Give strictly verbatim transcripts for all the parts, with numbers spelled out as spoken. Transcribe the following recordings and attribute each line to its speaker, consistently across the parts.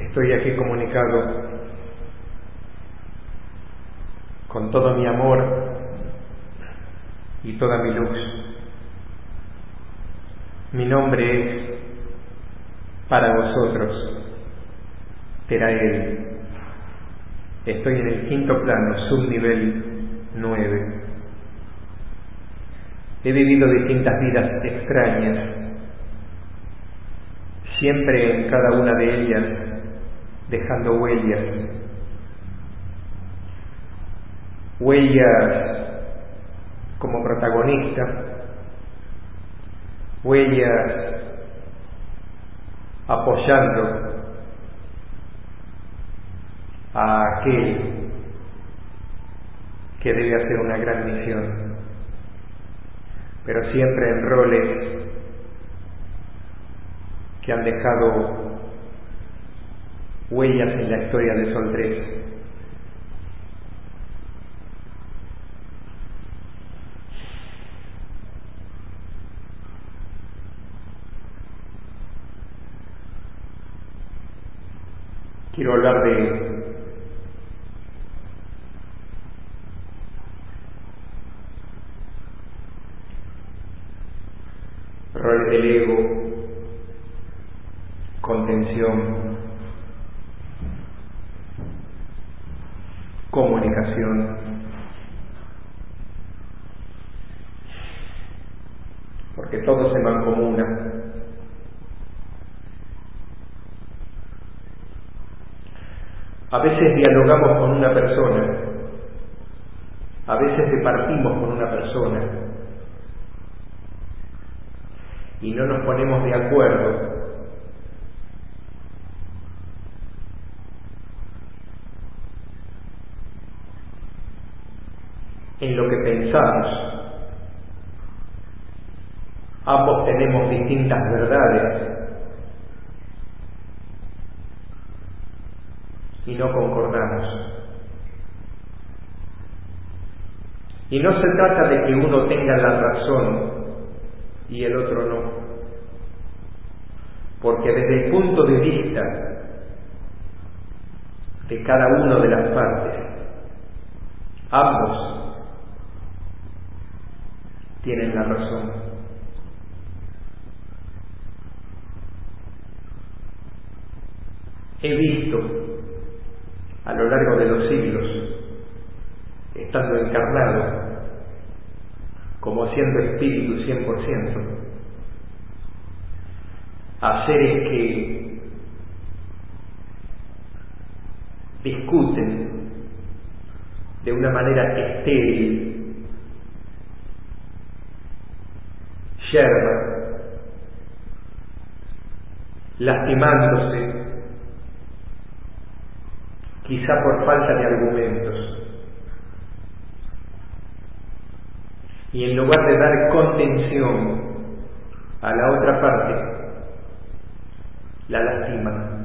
Speaker 1: Estoy aquí comunicado con todo mi amor y toda mi luz. Mi nombre es para vosotros, Terael. Estoy en el quinto plano, subnivel nueve. He vivido distintas vidas extrañas, siempre en cada una de ellas dejando huellas, huellas como protagonista, huellas apoyando a aquel que debe hacer una gran misión, pero siempre en roles que han dejado huellas en la historia de Sol tres. Quiero hablar de roles del ego, contención, comunicación, porque todo se mancomunan. A veces dialogamos con una persona, a veces departimos con una persona y no nos ponemos de acuerdo en lo que pensamos. Ambos tenemos distintas verdades y no concordamos. Y no se trata de que uno tenga la razón y el otro no, porque desde el punto de vista de cada una de las partes, ambos tienen la razón. He visto a lo largo de los siglos, estando encarnado, como siendo espíritu cien por ciento, a seres que discuten de una manera estéril, yerba, lastimándose, quizá por falta de argumentos. Y en lugar de dar contención a la otra parte, la lastiman.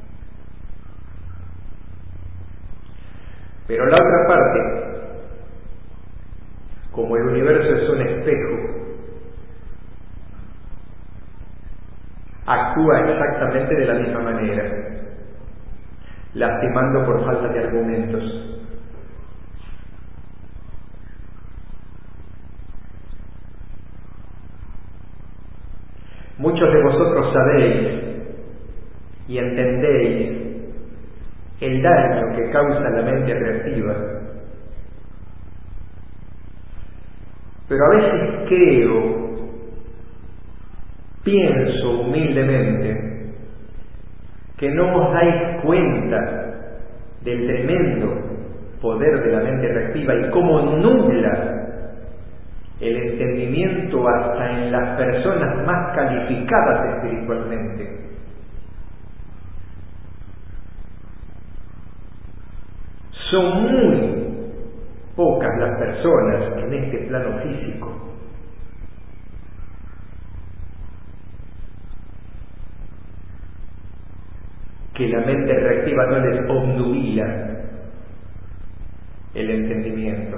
Speaker 1: Pero la otra parte, como el universo es un espejo, actúa exactamente de la misma manera, lastimando por falta de argumentos. Muchos de vosotros sabéis y entendéis el daño que causa la mente reactiva, pero a veces creo, pienso humildemente, que no os dais cuenta del tremendo poder de la mente reactiva y cómo nubla el entendimiento hasta en las personas más calificadas espiritualmente. Son muy pocas las personas en este plano físico que la mente reactiva no les obnubila el entendimiento.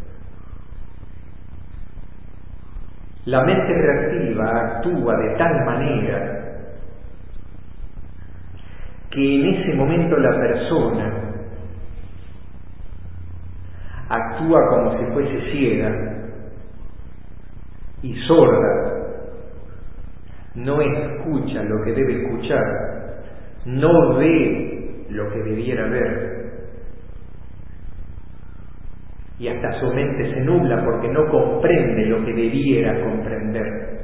Speaker 1: La mente reactiva actúa de tal manera que en ese momento la persona actúa como si fuese ciega y sorda, no escucha lo que debe escuchar, no ve lo que debiera ver, y hasta su mente se nubla porque no comprende lo que debiera comprender.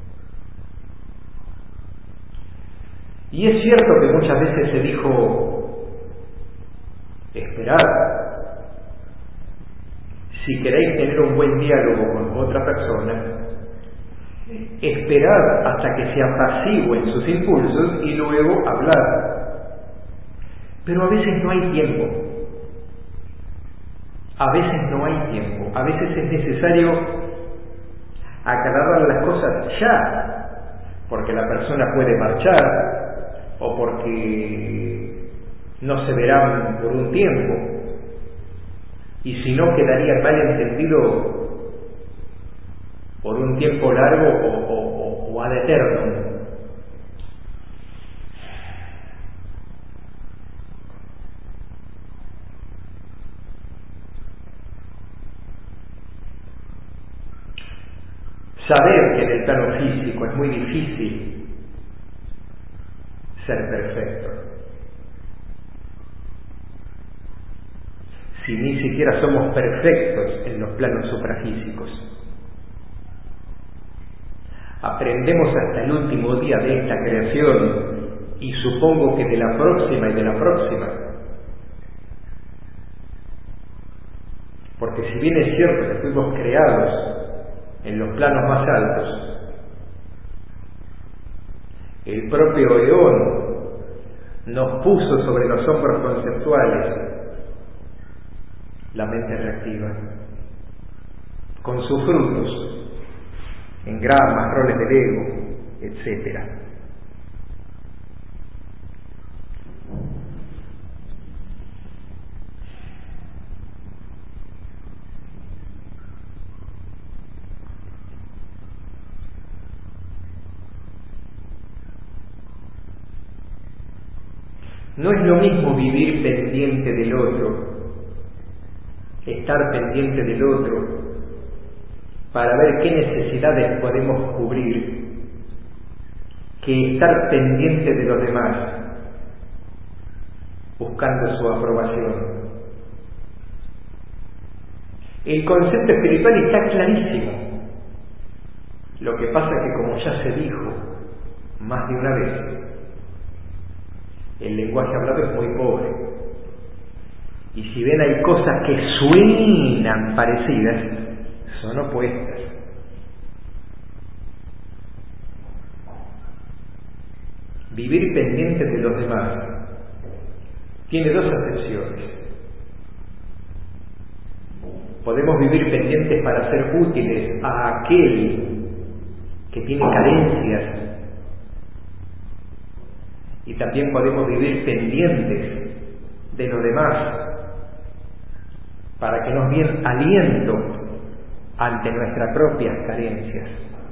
Speaker 1: Y es cierto que muchas veces se dijo: esperad, si queréis tener un buen diálogo con otra persona, esperad hasta que se apacigüen sus impulsos y luego hablad. Pero a veces no hay tiempo. A veces no hay tiempo. A veces es necesario aclarar las cosas ya, porque la persona puede marchar o porque no se verán por un tiempo, y si no quedaría mal entendido por un tiempo largo o, o, o, o ad eternum. Saber que en el plano físico es muy difícil ser perfecto. Si ni siquiera somos perfectos en los planos suprafísicos. Aprendemos hasta el último día de esta creación, y supongo que de la próxima y de la próxima. Porque si bien es cierto que fuimos creados en los planos más altos, el propio Eón nos puso sobre los hombros conceptuales la mente reactiva, con sus frutos, engramas, roles del ego, etcétera. No es lo mismo vivir pendiente del otro, estar pendiente del otro para ver qué necesidades podemos cubrir, que estar pendiente de los demás, buscando su aprobación. El concepto espiritual está clarísimo. Lo que pasa es que, como ya se dijo más de una vez, el lenguaje hablado es muy pobre. Y si ven, hay cosas que suenan parecidas, son opuestas. Vivir pendiente de los demás tiene dos acepciones. Podemos vivir pendientes para ser útiles a aquel que tiene carencias, y también podemos vivir pendientes de los demás para que nos den aliento ante nuestras propias carencias.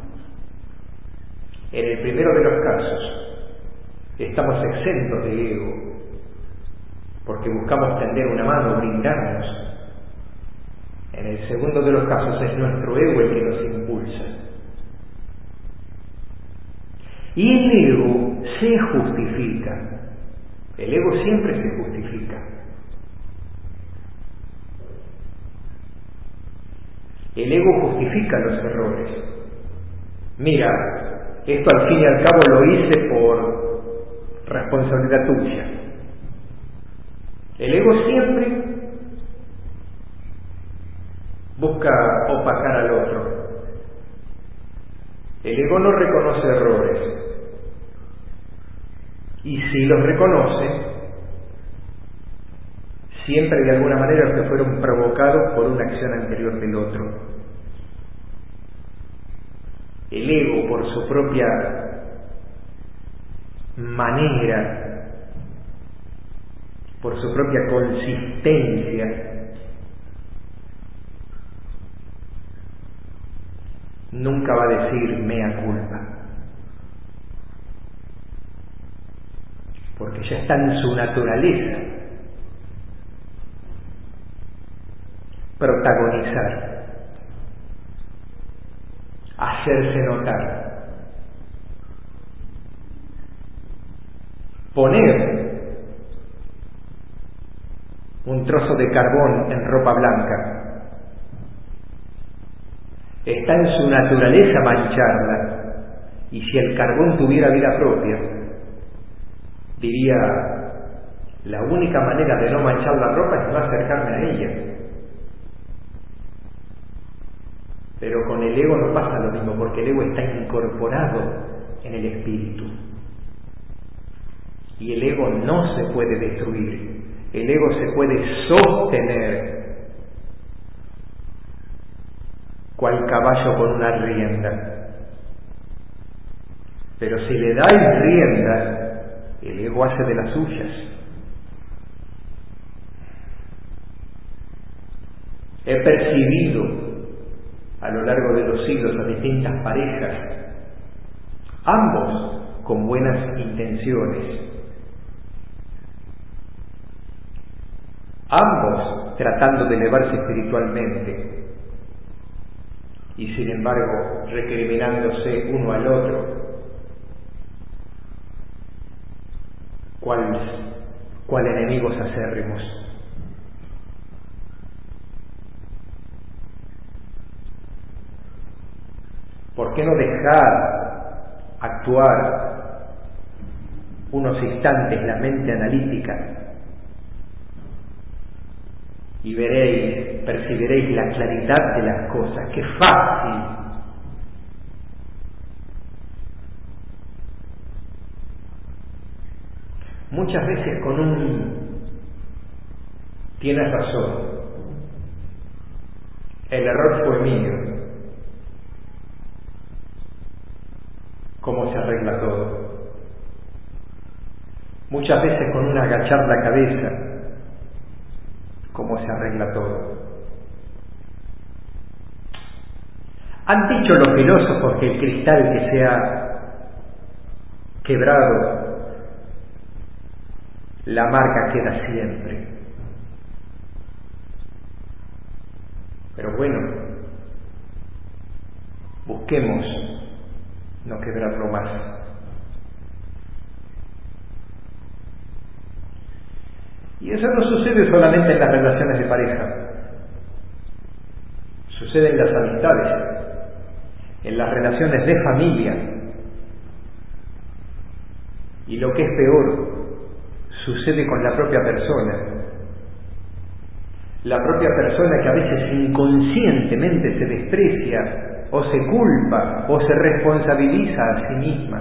Speaker 1: En el primero de los casos estamos exentos de ego, porque buscamos tender una mano, brindarnos. En el segundo de los casos es nuestro ego el que nos impulsa. Y el ego se justifica. El ego siempre se justifica. El ego justifica los errores. Mira, esto al fin y al cabo lo hice por responsabilidad tuya. El ego siempre busca opacar al otro. El ego no reconoce errores. Y si los reconoce, siempre de alguna manera que fueron provocados por una acción anterior del otro. El ego, por su propia manera, por su propia consistencia, nunca va a decir mea culpa, porque ya está en su naturaleza. Protagonizar, hacerse notar, poner un trozo de carbón en ropa blanca. Está en su naturaleza mancharla, y si el carbón tuviera vida propia, diría, la única manera de no manchar la ropa es no acercarme a ella. Pero con el ego no pasa lo mismo, porque el ego está incorporado en el espíritu. Y el ego no se puede destruir, el ego se puede sostener, cual caballo con una rienda. Pero si le dais rienda, el ego hace de las suyas. He percibido a lo largo de los siglos a distintas parejas, ambos con buenas intenciones, ambos tratando de elevarse espiritualmente, y sin embargo recriminándose uno al otro, cual, cual enemigos acérrimos. ¿Por qué no dejar actuar unos instantes la mente analítica y veréis, percibiréis la claridad de las cosas? ¡Qué fácil! Muchas veces con un tienes razón, el error fue mío, ¿cómo se arregla todo? Muchas veces con un agachar la cabeza, ¿cómo se arregla todo? Han dicho los filósofos que el cristal que se ha quebrado, la marca queda siempre. Pero bueno, busquemos no quebrarlo más. Y eso no sucede solamente en las relaciones de pareja, sucede en las amistades, en las relaciones de familia, y lo que es peor, sucede con la propia persona. La propia persona que a veces inconscientemente se desprecia, o se culpa, o se responsabiliza a sí misma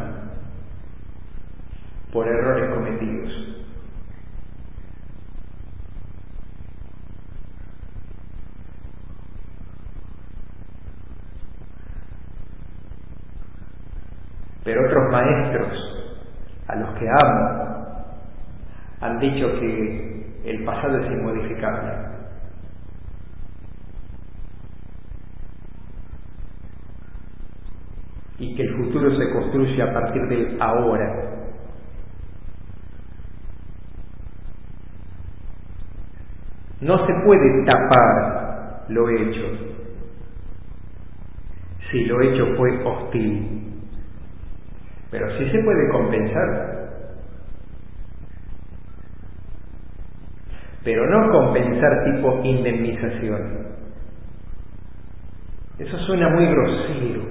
Speaker 1: por errores cometidos. Pero otros maestros, a los que amo, han dicho que el pasado es inmodificable. Y que el futuro se construye a partir del ahora. No se puede tapar lo hecho, si lo hecho fue hostil. Pero sí se puede compensar. Pero no compensar tipo indemnización. Eso suena muy grosero.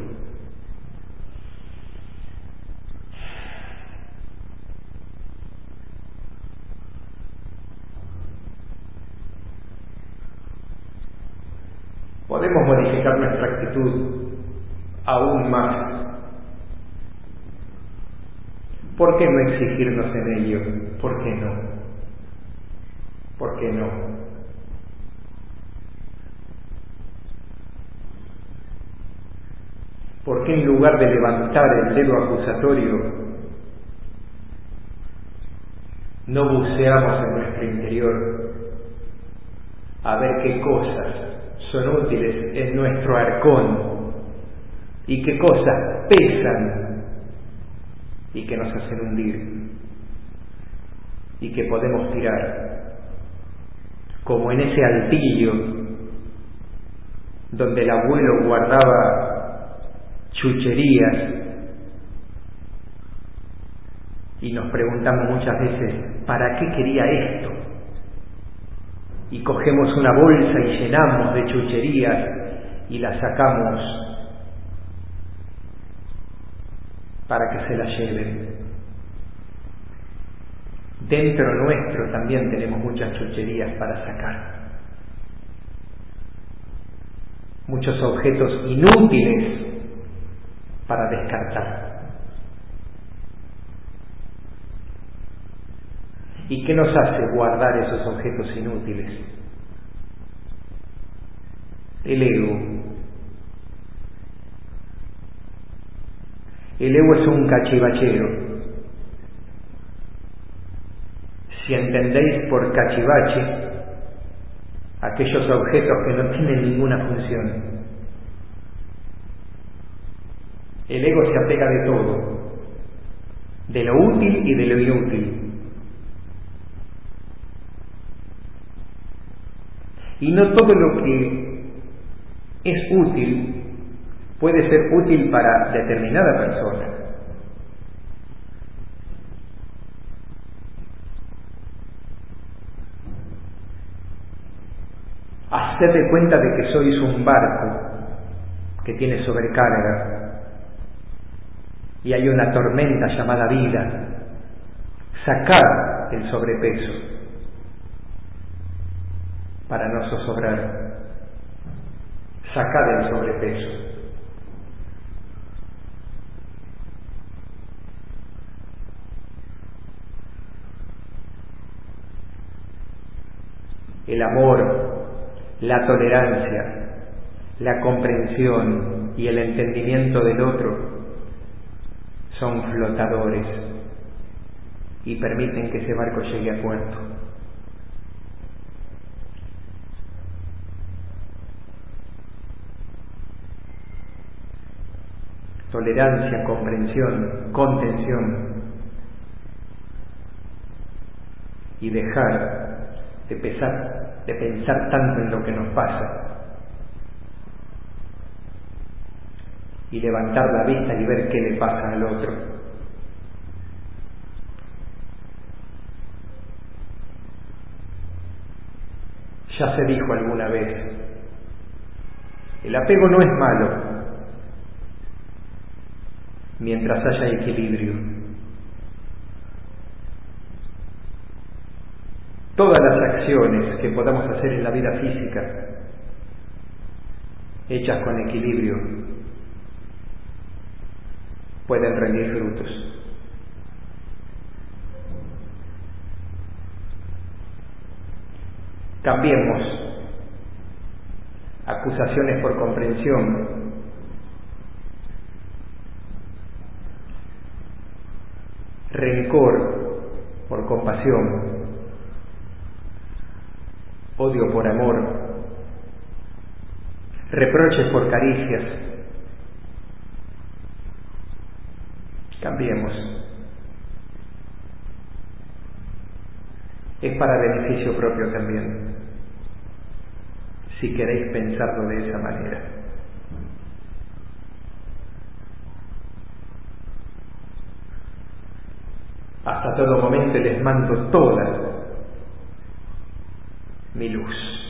Speaker 1: Podemos modificar nuestra actitud aún más. ¿Por qué no exigirnos en ello? ¿Por qué no? ¿Por qué no? ¿Por qué en lugar de levantar el dedo acusatorio, no buceamos en nuestro interior a ver qué cosas son útiles en nuestro arcón y qué cosas pesan y que nos hacen hundir? y que podemos tirar, como en ese altillo donde el abuelo guardaba chucherías, y nos preguntamos muchas veces, ¿para qué quería esto? Y cogemos una bolsa y llenamos de chucherías y la sacamos para que se la lleven. Dentro nuestro también tenemos muchas chucherías para sacar. Muchos objetos inútiles para descartar. ¿Y qué nos hace guardar esos objetos inútiles? El ego. El ego es un cachivachero. Si entendéis por cachivache aquellos objetos que no tienen ninguna función. El ego se apega de todo, de lo útil y de lo inútil. Y no todo lo que es útil puede ser útil para determinada persona. Haced de cuenta de que sois un barco que tiene sobrecarga y hay una tormenta llamada vida. Sacad el sobrepeso para no zozobrar. Sacad el sobrepeso. El amor, la tolerancia, la comprensión y el entendimiento del otro son flotadores y permiten que ese barco llegue a puerto. Tolerancia, comprensión, contención y dejar de pesar, de pensar tanto en lo que nos pasa y levantar la vista y ver qué le pasa al otro. Ya se dijo alguna vez, el apego no es malo mientras haya equilibrio. Todas las acciones que podamos hacer en la vida física, hechas con equilibrio, pueden rendir frutos. Cambiemos acusaciones por comprensión, rencor por compasión, odio por amor, reproches por caricias. Cambiemos. Es para beneficio propio también, si queréis pensarlo de esa manera. Hasta todo momento les mando toda mi luz.